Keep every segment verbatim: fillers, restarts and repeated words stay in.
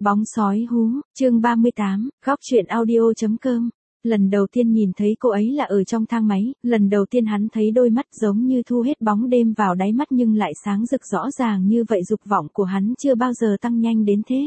Bóng sói hú, chương ba mươi tám, góc truyện audio.com. Lần đầu tiên nhìn thấy cô ấy là ở trong thang máy, lần đầu tiên hắn thấy đôi mắt giống như thu hết bóng đêm vào đáy mắt nhưng lại sáng rực rõ ràng như vậy, dục vọng của hắn chưa bao giờ tăng nhanh đến thế.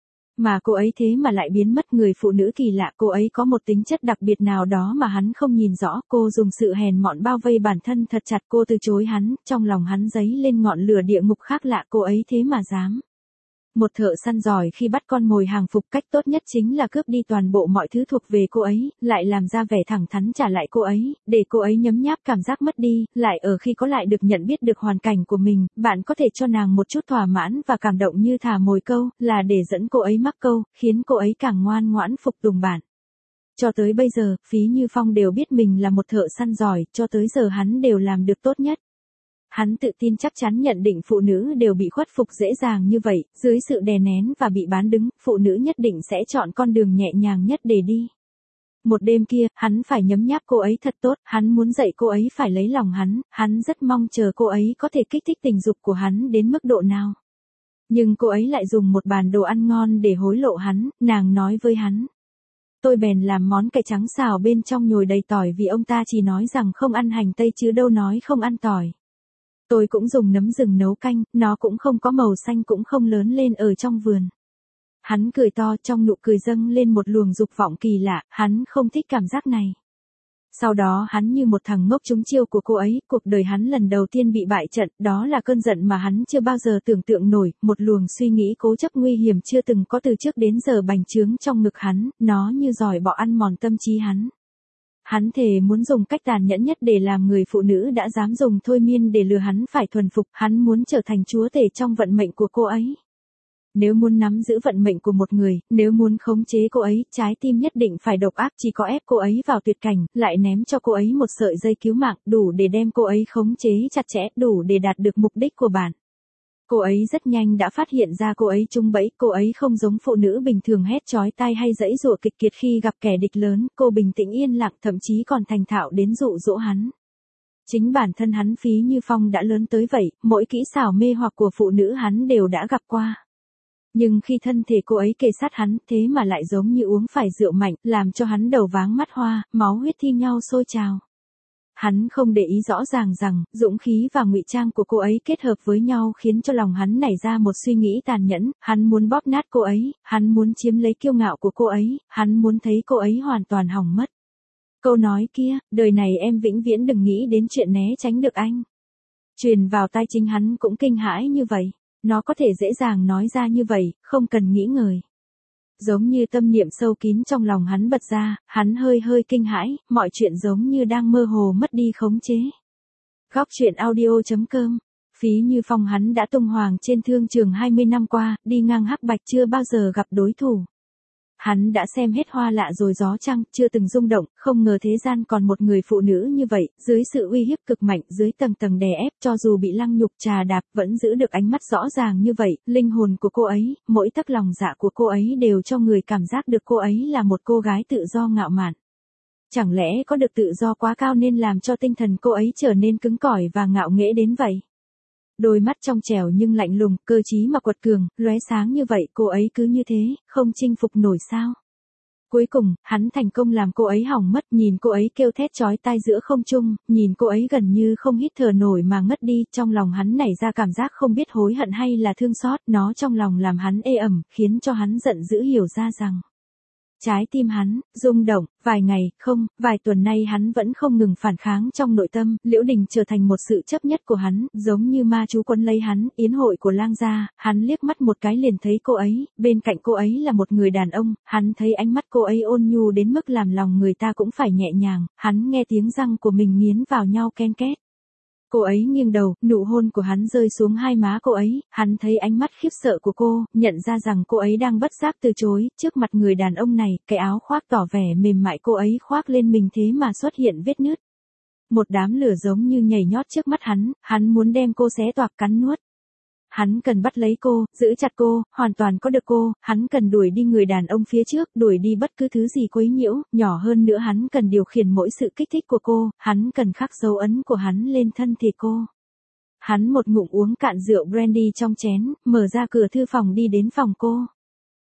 Mà cô ấy thế mà lại biến mất, người phụ nữ kỳ lạ, cô ấy có một tính chất đặc biệt nào đó mà hắn không nhìn rõ, cô dùng sự hèn mọn bao vây bản thân thật chặt, cô từ chối hắn, trong lòng hắn dấy lên ngọn lửa địa ngục khác lạ, cô ấy thế mà dám. Một thợ săn giỏi khi bắt con mồi hàng phục, cách tốt nhất chính là cướp đi toàn bộ mọi thứ thuộc về cô ấy, lại làm ra vẻ thẳng thắn trả lại cô ấy, để cô ấy nhấm nháp cảm giác mất đi, lại ở khi có lại được nhận biết được hoàn cảnh của mình, bạn có thể cho nàng một chút thỏa mãn và cảm động như thả mồi câu, là để dẫn cô ấy mắc câu, khiến cô ấy càng ngoan ngoãn phục tùng bạn. Cho tới bây giờ, Phí Như Phong đều biết mình là một thợ săn giỏi, cho tới giờ hắn đều làm được tốt nhất. Hắn tự tin chắc chắn nhận định phụ nữ đều bị khuất phục dễ dàng như vậy, dưới sự đè nén và bị bán đứng, phụ nữ nhất định sẽ chọn con đường nhẹ nhàng nhất để đi. Một đêm kia, hắn phải nhấm nháp cô ấy thật tốt, hắn muốn dạy cô ấy phải lấy lòng hắn, hắn rất mong chờ cô ấy có thể kích thích tình dục của hắn đến mức độ nào. Nhưng cô ấy lại dùng một bàn đồ ăn ngon để hối lộ hắn, nàng nói với hắn. Tôi bèn làm món cải trắng xào bên trong nhồi đầy tỏi vì ông ta chỉ nói rằng không ăn hành tây chứ đâu nói không ăn tỏi. Tôi cũng dùng nấm rừng nấu canh, nó cũng không có màu xanh cũng không lớn lên ở trong vườn. Hắn cười to, trong nụ cười dâng lên một luồng dục vọng kỳ lạ, hắn không thích cảm giác này. Sau đó hắn như một thằng ngốc trúng chiêu của cô ấy, cuộc đời hắn lần đầu tiên bị bại trận, đó là cơn giận mà hắn chưa bao giờ tưởng tượng nổi, một luồng suy nghĩ cố chấp nguy hiểm chưa từng có từ trước đến giờ bành trướng trong ngực hắn, nó như giỏi bọ ăn mòn tâm trí hắn. Hắn thề muốn dùng cách tàn nhẫn nhất để làm người phụ nữ đã dám dùng thôi miên để lừa hắn phải thuần phục, hắn muốn trở thành chúa tể trong vận mệnh của cô ấy. Nếu muốn nắm giữ vận mệnh của một người, nếu muốn khống chế cô ấy, trái tim nhất định phải độc ác, chỉ có ép cô ấy vào tuyệt cảnh, lại ném cho cô ấy một sợi dây cứu mạng, đủ để đem cô ấy khống chế chặt chẽ, đủ để đạt được mục đích của bạn. Cô ấy rất nhanh đã phát hiện ra cô ấy trúng bẫy, cô ấy không giống phụ nữ bình thường hét chói tai hay giãy giụa kịch kiệt khi gặp kẻ địch lớn, cô bình tĩnh yên lặng, thậm chí còn thành thạo đến dụ dỗ hắn. Chính bản thân hắn Phí Như Phong đã lớn tới vậy, mỗi kỹ xảo mê hoặc của phụ nữ hắn đều đã gặp qua. Nhưng khi thân thể cô ấy kề sát hắn, thế mà lại giống như uống phải rượu mạnh, làm cho hắn đầu váng mắt hoa, máu huyết thi nhau sôi trào. Hắn không để ý rõ ràng rằng, dũng khí và ngụy trang của cô ấy kết hợp với nhau khiến cho lòng hắn nảy ra một suy nghĩ tàn nhẫn, hắn muốn bóp nát cô ấy, hắn muốn chiếm lấy kiêu ngạo của cô ấy, hắn muốn thấy cô ấy hoàn toàn hỏng mất. Câu nói kia, đời này em vĩnh viễn đừng nghĩ đến chuyện né tránh được anh. Truyền vào tai chính hắn cũng kinh hãi như vậy, nó có thể dễ dàng nói ra như vậy, không cần nghĩ ngợi. Giống như tâm niệm sâu kín trong lòng hắn bật ra, hắn hơi hơi kinh hãi, mọi chuyện giống như đang mơ hồ mất đi khống chế. Góc truyện audio.com. Phí Như Phong hắn đã tung hoàng trên thương trường hai mươi năm qua, đi ngang hắc bạch chưa bao giờ gặp đối thủ. Hắn đã xem hết hoa lạ rồi gió trăng, chưa từng rung động, không ngờ thế gian còn một người phụ nữ như vậy, dưới sự uy hiếp cực mạnh, dưới tầng tầng đè ép, cho dù bị lăng nhục trà đạp, vẫn giữ được ánh mắt rõ ràng như vậy, linh hồn của cô ấy, mỗi tấc lòng dạ của cô ấy đều cho người cảm giác được cô ấy là một cô gái tự do ngạo mạn. Chẳng lẽ có được tự do quá cao nên làm cho tinh thần cô ấy trở nên cứng cỏi và ngạo nghễ đến vậy? Đôi mắt trong trẻo nhưng lạnh lùng, cơ trí mà quật cường, lóe sáng như vậy, cô ấy cứ như thế, không chinh phục nổi sao? Cuối cùng, hắn thành công làm cô ấy hỏng mất, nhìn cô ấy kêu thét chói tai giữa không trung, nhìn cô ấy gần như không hít thở nổi mà ngất đi, trong lòng hắn nảy ra cảm giác không biết hối hận hay là thương xót, nó trong lòng làm hắn ê ẩm, khiến cho hắn giận dữ hiểu ra rằng. Trái tim hắn, rung động, vài ngày, không, vài tuần nay hắn vẫn không ngừng phản kháng trong nội tâm, Liễu Đình trở thành một sự chấp nhất của hắn, giống như ma chú quấn lấy hắn, yến hội của lang gia, hắn liếc mắt một cái liền thấy cô ấy, bên cạnh cô ấy là một người đàn ông, hắn thấy ánh mắt cô ấy ôn nhu đến mức làm lòng người ta cũng phải nhẹ nhàng, hắn nghe tiếng răng của mình nghiến vào nhau ken két. Cô ấy nghiêng đầu, nụ hôn của hắn rơi xuống hai má cô ấy, hắn thấy ánh mắt khiếp sợ của cô, nhận ra rằng cô ấy đang bất giác từ chối, trước mặt người đàn ông này, cái áo khoác tỏ vẻ mềm mại cô ấy khoác lên mình thế mà xuất hiện vết nứt. Một đám lửa giống như nhảy nhót trước mắt hắn, hắn muốn đem cô xé toạc cắn nuốt. Hắn cần bắt lấy cô, giữ chặt cô, hoàn toàn có được cô, hắn cần đuổi đi người đàn ông phía trước, đuổi đi bất cứ thứ gì quấy nhiễu, nhỏ hơn nữa hắn cần điều khiển mỗi sự kích thích của cô, hắn cần khắc dấu ấn của hắn lên thân thể cô. Hắn một ngụm uống cạn rượu brandy trong chén, mở ra cửa thư phòng đi đến phòng cô.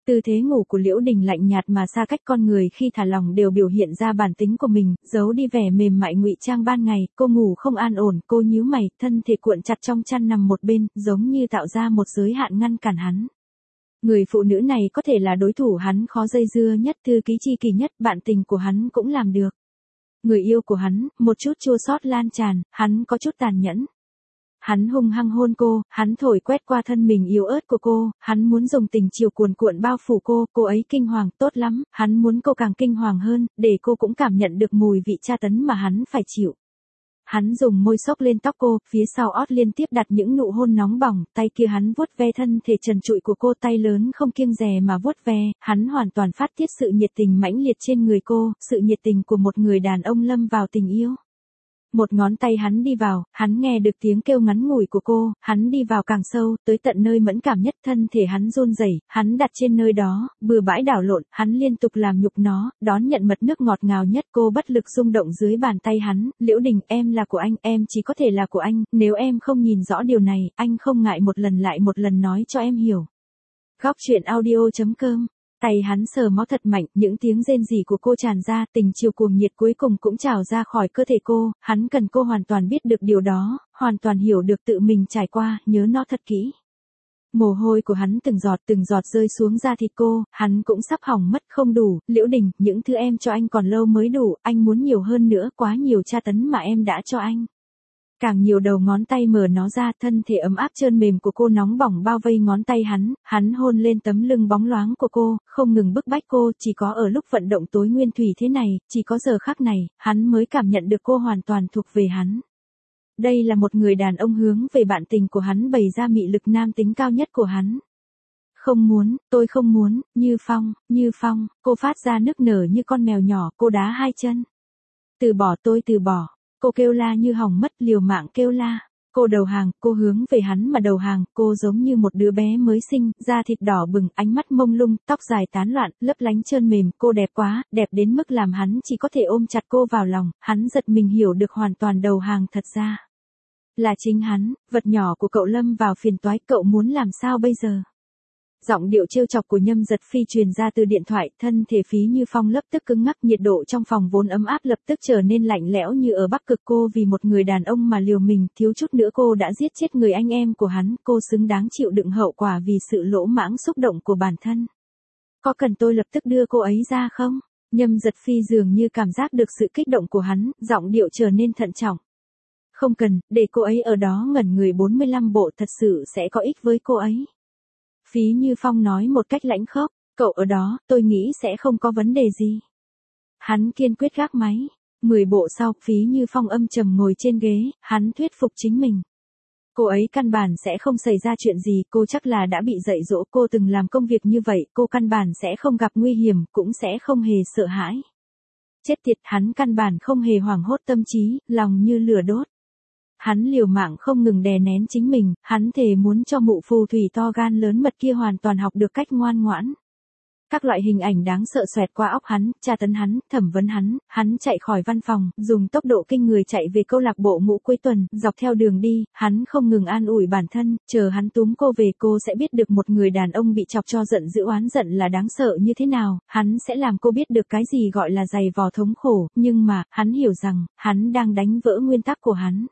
Tư thế ngủ của Liễu Đình lạnh nhạt mà xa cách con người khi thả lỏng đều biểu hiện ra bản tính của mình, giấu đi vẻ mềm mại ngụy trang ban ngày, cô ngủ không an ổn, cô nhíu mày, thân thể cuộn chặt trong chăn nằm một bên, giống như tạo ra một giới hạn ngăn cản hắn. Người phụ nữ này có thể là đối thủ hắn khó dây dưa nhất, thư ký chi kỳ nhất, bạn tình của hắn cũng làm được. Người yêu của hắn, một chút chua xót lan tràn, hắn có chút tàn nhẫn. Hắn hung hăng hôn cô, hắn thổi quét qua thân mình yếu ớt của cô, hắn muốn dùng tình chiều cuồn cuộn bao phủ cô, cô ấy kinh hoàng, tốt lắm, hắn muốn cô càng kinh hoàng hơn, để cô cũng cảm nhận được mùi vị tra tấn mà hắn phải chịu. Hắn dùng môi xốc lên tóc cô, phía sau ót liên tiếp đặt những nụ hôn nóng bỏng, tay kia hắn vuốt ve thân thể trần trụi của cô, tay lớn không kiêng dè mà vuốt ve, hắn hoàn toàn phát tiết sự nhiệt tình mãnh liệt trên người cô, sự nhiệt tình của một người đàn ông lâm vào tình yêu. Một ngón tay hắn đi vào, hắn nghe được tiếng kêu ngắn ngủi của cô, hắn đi vào càng sâu, tới tận nơi mẫn cảm nhất, thân thể hắn run rẩy, hắn đặt trên nơi đó, bừa bãi đảo lộn, hắn liên tục làm nhục nó, đón nhận mật nước ngọt ngào nhất, cô bất lực rung động dưới bàn tay hắn, Liễu Đình, em là của anh, em chỉ có thể là của anh, nếu em không nhìn rõ điều này, anh không ngại một lần lại một lần nói cho em hiểu. Góc truyện audio chấm com. Tay hắn sờ máu thật mạnh, những tiếng rên rỉ của cô tràn ra, tình chiều cuồng nhiệt cuối cùng cũng trào ra khỏi cơ thể cô, hắn cần cô hoàn toàn biết được điều đó, hoàn toàn hiểu được tự mình trải qua, nhớ nó thật kỹ. Mồ hôi của hắn từng giọt từng giọt rơi xuống da thịt cô, hắn cũng sắp hỏng mất, không đủ, Liễu Đình, những thứ em cho anh còn lâu mới đủ, anh muốn nhiều hơn nữa, quá nhiều tra tấn mà em đã cho anh. Càng nhiều đầu ngón tay mở nó ra, thân thể ấm áp trơn mềm của cô nóng bỏng bao vây ngón tay hắn, hắn hôn lên tấm lưng bóng loáng của cô, không ngừng bức bách cô, chỉ có ở lúc vận động tối nguyên thủy thế này, chỉ có giờ khắc này, hắn mới cảm nhận được cô hoàn toàn thuộc về hắn. Đây là một người đàn ông hướng về bạn tình của hắn bày ra mị lực nam tính cao nhất của hắn. Không muốn, tôi không muốn, Như Phong, Như Phong, cô phát ra nức nở như con mèo nhỏ, cô đá hai chân. Từ bỏ tôi từ bỏ. Cô kêu la như hỏng mất, liều mạng kêu la. Cô đầu hàng, cô hướng về hắn mà đầu hàng, cô giống như một đứa bé mới sinh, da thịt đỏ bừng, ánh mắt mông lung, tóc dài tán loạn, lấp lánh trơn mềm, cô đẹp quá, đẹp đến mức làm hắn chỉ có thể ôm chặt cô vào lòng, hắn giật mình hiểu được hoàn toàn đầu hàng thật ra. Là chính hắn, vật nhỏ của cậu lâm vào phiền toái, cậu muốn làm sao bây giờ? Giọng điệu trêu chọc của Nhâm Giật Phi truyền ra từ điện thoại, thân thể Phí Như Phong lập tức cứng ngắc, nhiệt độ trong phòng vốn ấm áp lập tức trở nên lạnh lẽo như ở Bắc Cực, cô vì một người đàn ông mà liều mình, thiếu chút nữa cô đã giết chết người anh em của hắn, cô xứng đáng chịu đựng hậu quả vì sự lỗ mãng xúc động của bản thân. Có cần tôi lập tức đưa cô ấy ra không? Nhâm Giật Phi dường như cảm giác được sự kích động của hắn, giọng điệu trở nên thận trọng. Không cần, để cô ấy ở đó ngẩn người bốn mươi lăm bộ thật sự sẽ có ích với cô ấy. Phí Như Phong nói một cách lãnh khốc, cậu ở đó, tôi nghĩ sẽ không có vấn đề gì. Hắn kiên quyết gác máy. Mười bộ sau, Phí Như Phong âm trầm ngồi trên ghế, hắn thuyết phục chính mình. Cô ấy căn bản sẽ không xảy ra chuyện gì, cô chắc là đã bị dạy dỗ, cô từng làm công việc như vậy, cô căn bản sẽ không gặp nguy hiểm, cũng sẽ không hề sợ hãi. Chết tiệt, hắn căn bản không hề hoảng hốt tâm trí, lòng như lửa đốt. Hắn liều mạng không ngừng đè nén chính mình, hắn thề muốn cho mụ phù thủy to gan lớn mật kia hoàn toàn học được cách ngoan ngoãn. Các loại hình ảnh đáng sợ xoẹt qua óc hắn, tra tấn hắn, thẩm vấn hắn, hắn chạy khỏi văn phòng, dùng tốc độ kinh người chạy về câu lạc bộ ngũ cuối tuần, dọc theo đường đi, hắn không ngừng an ủi bản thân, chờ hắn túm cô về cô sẽ biết được một người đàn ông bị chọc cho giận dữ oán giận là đáng sợ như thế nào, hắn sẽ làm cô biết được cái gì gọi là dày vò thống khổ, nhưng mà, hắn hiểu rằng, hắn đang đánh vỡ nguyên tắc của hắn.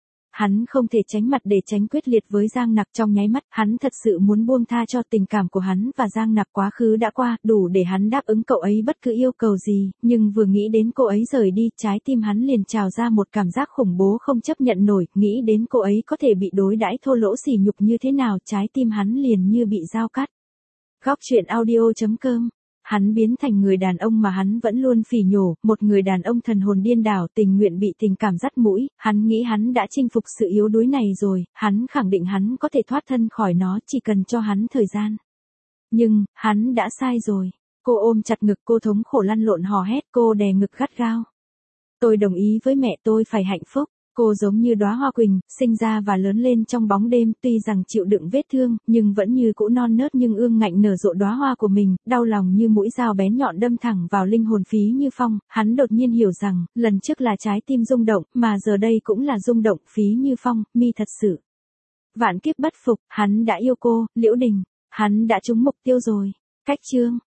Hắn không thể tránh mặt để tránh quyết liệt với Giang Nặc, trong nháy mắt, hắn thật sự muốn buông tha cho tình cảm của hắn và Giang Nặc, quá khứ đã qua, đủ để hắn đáp ứng cậu ấy bất cứ yêu cầu gì, nhưng vừa nghĩ đến cô ấy rời đi, trái tim hắn liền trào ra một cảm giác khủng bố không chấp nhận nổi, nghĩ đến cô ấy có thể bị đối đãi thô lỗ sỉ nhục như thế nào, trái tim hắn liền như bị dao cắt. Góc truyện audio chấm com. Hắn biến thành người đàn ông mà hắn vẫn luôn phỉ nhổ, một người đàn ông thần hồn điên đảo, tình nguyện bị tình cảm dắt mũi, hắn nghĩ hắn đã chinh phục sự yếu đuối này rồi, hắn khẳng định hắn có thể thoát thân khỏi nó, chỉ cần cho hắn thời gian. Nhưng, hắn đã sai rồi. Cô ôm chặt ngực, cô thống khổ lăn lộn hò hét, cô đè ngực gắt gao. Tôi đồng ý với mẹ, tôi phải hạnh phúc. Cô giống như đóa hoa quỳnh, sinh ra và lớn lên trong bóng đêm, tuy rằng chịu đựng vết thương, nhưng vẫn như cũ non nớt nhưng ương ngạnh nở rộ đóa hoa của mình, đau lòng như mũi dao bén nhọn đâm thẳng vào linh hồn Phí Như Phong, hắn đột nhiên hiểu rằng, lần trước là trái tim rung động, mà giờ đây cũng là rung động, Phí Như Phong, mi thật sự. Vạn kiếp bất phục, hắn đã yêu cô, Liễu Đình, hắn đã trúng mục tiêu rồi. Cách chương